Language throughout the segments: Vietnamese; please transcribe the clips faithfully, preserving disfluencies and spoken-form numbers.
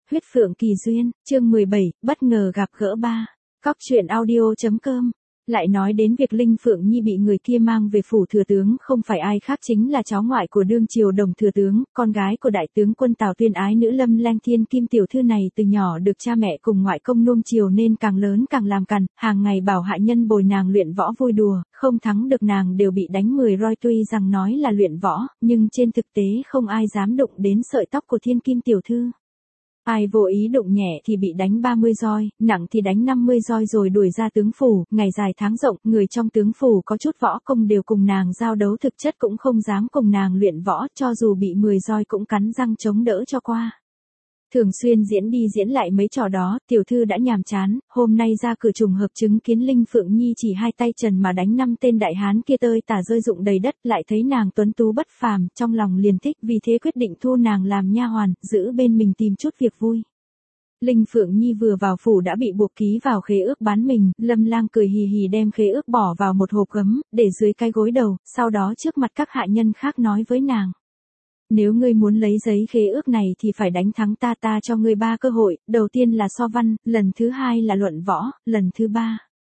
Huyết Phượng Kỳ Duyên, chương mười bảy, bất ngờ gặp gỡ ba. Cóc truyện audio chấm com. Lại nói đến việc Linh Phượng Nhi bị người kia mang về phủ thừa tướng không phải ai khác chính là cháu ngoại của đương triều Đồng thừa tướng, con gái của đại tướng quân Tào Tuyên ái nữ Lâm Lang Thiên Kim tiểu thư này từ nhỏ được cha mẹ cùng ngoại công nuông chiều nên càng lớn càng làm cằn, hàng ngày bảo hạ nhân bồi nàng luyện võ vui đùa, không thắng được nàng đều bị đánh mười roi, tuy rằng nói là luyện võ, nhưng trên thực tế không ai dám đụng đến sợi tóc của Thiên Kim tiểu thư. Ai vô ý đụng nhẹ thì bị đánh ba mươi roi, nặng thì đánh năm mươi roi rồi đuổi ra tướng phủ, ngày dài tháng rộng, người trong tướng phủ có chút võ công đều cùng nàng giao đấu, thực chất cũng không dám cùng nàng luyện võ, cho dù bị mười roi cũng cắn răng chống đỡ cho qua. Thường xuyên diễn đi diễn lại mấy trò đó, tiểu thư đã nhàm chán, hôm nay ra cửa trùng hợp chứng kiến Linh Phượng Nhi chỉ hai tay trần mà đánh năm tên đại hán kia tơi tả rơi rụng đầy đất, lại thấy nàng tuấn tú bất phàm, trong lòng liền thích, vì thế quyết định thu nàng làm nha hoàn, giữ bên mình tìm chút việc vui. Linh Phượng Nhi vừa vào phủ đã bị buộc ký vào khế ước bán mình, Lâm Lang cười hì hì đem khế ước bỏ vào một hộp gấm, để dưới cái gối đầu, sau đó trước mặt các hạ nhân khác nói với nàng. Nếu ngươi muốn lấy giấy khế ước này thì phải đánh thắng ta, ta cho ngươi ba cơ hội, đầu tiên là so văn, lần thứ hai là luận võ, lần thứ ba.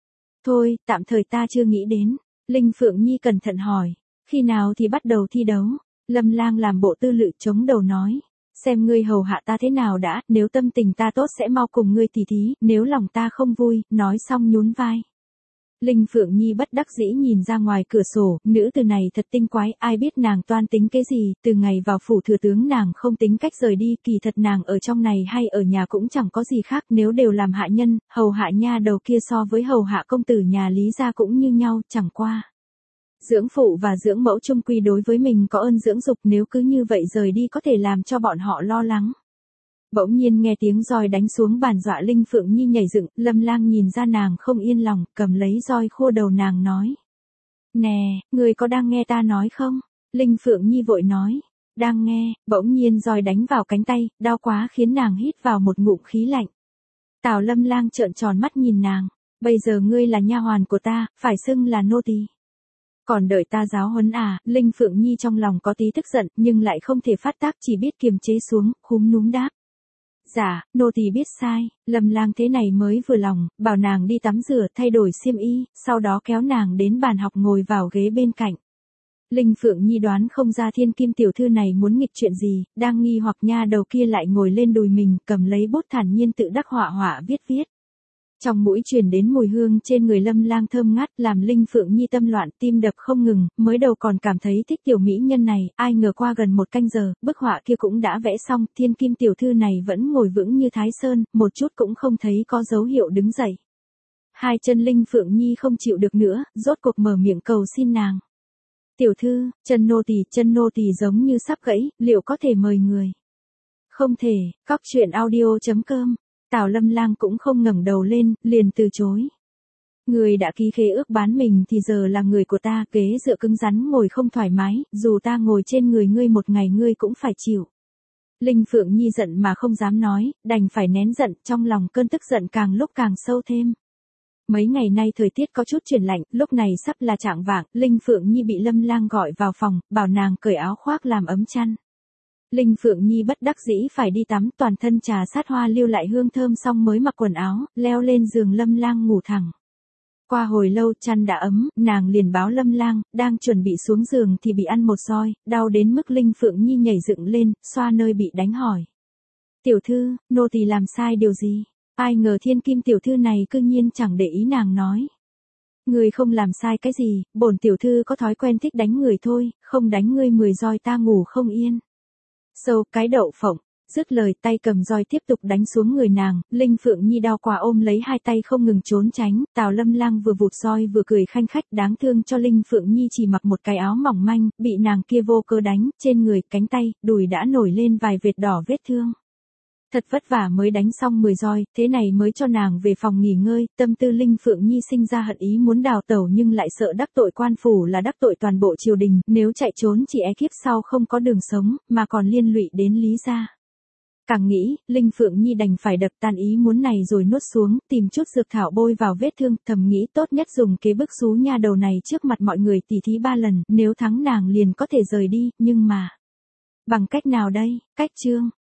Thôi, tạm thời ta chưa nghĩ đến. Linh Phượng Nhi cẩn thận hỏi, khi nào thì bắt đầu thi đấu? Lâm Lang làm bộ tư lự chống đầu nói, xem ngươi hầu hạ ta thế nào đã, nếu tâm tình ta tốt sẽ mau cùng ngươi tỉ thí, nếu lòng ta không vui, nói xong nhún vai. Linh Phượng Nhi bất đắc dĩ nhìn ra ngoài cửa sổ, nữ từ này thật tinh quái, ai biết nàng toan tính cái gì, từ ngày vào phủ thừa tướng nàng không tính cách rời đi, kỳ thật nàng ở trong này hay ở nhà cũng chẳng có gì khác, nếu đều làm hạ nhân, hầu hạ nha đầu kia so với hầu hạ công tử nhà Lý gia cũng như nhau, chẳng qua. Dưỡng phụ và dưỡng mẫu chung quy đối với mình có ơn dưỡng dục, nếu cứ như vậy rời đi có thể làm cho bọn họ lo lắng. Bỗng nhiên nghe tiếng roi đánh xuống bàn, dọa Linh Phượng Nhi nhảy dựng, Lâm Lang nhìn ra nàng không yên lòng, cầm lấy roi khua đầu nàng nói. Nè, người có đang nghe ta nói không? Linh Phượng Nhi vội nói, đang nghe, bỗng nhiên roi đánh vào cánh tay, đau quá khiến nàng hít vào một ngụm khí lạnh. Tào Lâm Lang trợn tròn mắt nhìn nàng, bây giờ ngươi là nha hoàn của ta, phải xưng là nô tỳ. Còn đợi ta giáo huấn à? Linh Phượng Nhi trong lòng có tí tức giận, nhưng lại không thể phát tác, chỉ biết kiềm chế xuống, khúm núm đáp. Dạ, nô tỳ biết sai. Lâm Lang thế này mới vừa lòng, bảo nàng đi tắm rửa, thay đổi xiêm y, sau đó kéo nàng đến bàn học ngồi vào ghế bên cạnh. Linh Phượng Nhi đoán không ra Thiên Kim tiểu thư này muốn nghịch chuyện gì, đang nghi hoặc nha đầu kia lại ngồi lên đùi mình, cầm lấy bút thản nhiên tự đắc họa họa viết viết. Trong mũi truyền đến mùi hương trên người Lâm Lang thơm ngát, làm Linh Phượng Nhi tâm loạn, tim đập không ngừng, mới đầu còn cảm thấy thích tiểu mỹ nhân này, ai ngờ qua gần một canh giờ, bức họa kia cũng đã vẽ xong, Thiên Kim tiểu thư này vẫn ngồi vững như Thái Sơn, một chút cũng không thấy có dấu hiệu đứng dậy. Hai chân Linh Phượng Nhi không chịu được nữa, rốt cuộc mở miệng cầu xin nàng. Tiểu thư, chân nô tỳ, chân nô tỳ giống như sắp gãy, liệu có thể mời người? Không thể. Cóc truyện audio chấm com. Tào Lâm Lang cũng không ngẩng đầu lên, liền từ chối. Người đã ký khế ước bán mình thì giờ là người của ta, ghế dựa cứng rắn ngồi không thoải mái, dù ta ngồi trên người ngươi một ngày ngươi cũng phải chịu. Linh Phượng Nhi giận mà không dám nói, đành phải nén giận, trong lòng cơn tức giận càng lúc càng sâu thêm. Mấy ngày nay thời tiết có chút chuyển lạnh, lúc này sắp là chạng vạng, Linh Phượng Nhi bị Lâm Lang gọi vào phòng, bảo nàng cởi áo khoác làm ấm chăn. Linh Phượng Nhi bất đắc dĩ phải đi tắm, toàn thân trà sát hoa lưu lại hương thơm xong mới mặc quần áo, leo lên giường Lâm Lang ngủ thẳng. Qua hồi lâu chăn đã ấm, nàng liền báo Lâm Lang, đang chuẩn bị xuống giường thì bị ăn một roi, đau đến mức Linh Phượng Nhi nhảy dựng lên, xoa nơi bị đánh hỏi. Tiểu thư, nô tỳ làm sai điều gì? Ai ngờ Thiên Kim tiểu thư này cư nhiên chẳng để ý nàng nói. Người không làm sai cái gì, bổn tiểu thư có thói quen thích đánh người thôi, không đánh ngươi mười roi ta ngủ không yên. Sâu cái đậu phộng, dứt lời tay cầm roi tiếp tục đánh xuống người nàng, Linh Phượng Nhi đau quá ôm lấy hai tay không ngừng trốn tránh, Tào Lâm Lang vừa vụt roi vừa cười khanh khách, đáng thương cho Linh Phượng Nhi chỉ mặc một cái áo mỏng manh, bị nàng kia vô cớ đánh, trên người, cánh tay, đùi đã nổi lên vài vệt đỏ vết thương. Thật vất vả mới đánh xong mười roi, thế này mới cho nàng về phòng nghỉ ngơi, tâm tư Linh Phượng Nhi sinh ra hận ý muốn đào tẩu nhưng lại sợ đắc tội quan phủ là đắc tội toàn bộ triều đình, nếu chạy trốn chỉ e kiếp sau không có đường sống, mà còn liên lụy đến Lý gia. Càng nghĩ, Linh Phượng Nhi đành phải đập tan ý muốn này rồi nuốt xuống, tìm chút dược thảo bôi vào vết thương, thầm nghĩ tốt nhất dùng kế bức xú nha đầu này trước mặt mọi người tỉ thí ba lần, nếu thắng nàng liền có thể rời đi, nhưng mà... Bằng cách nào đây? Cách chương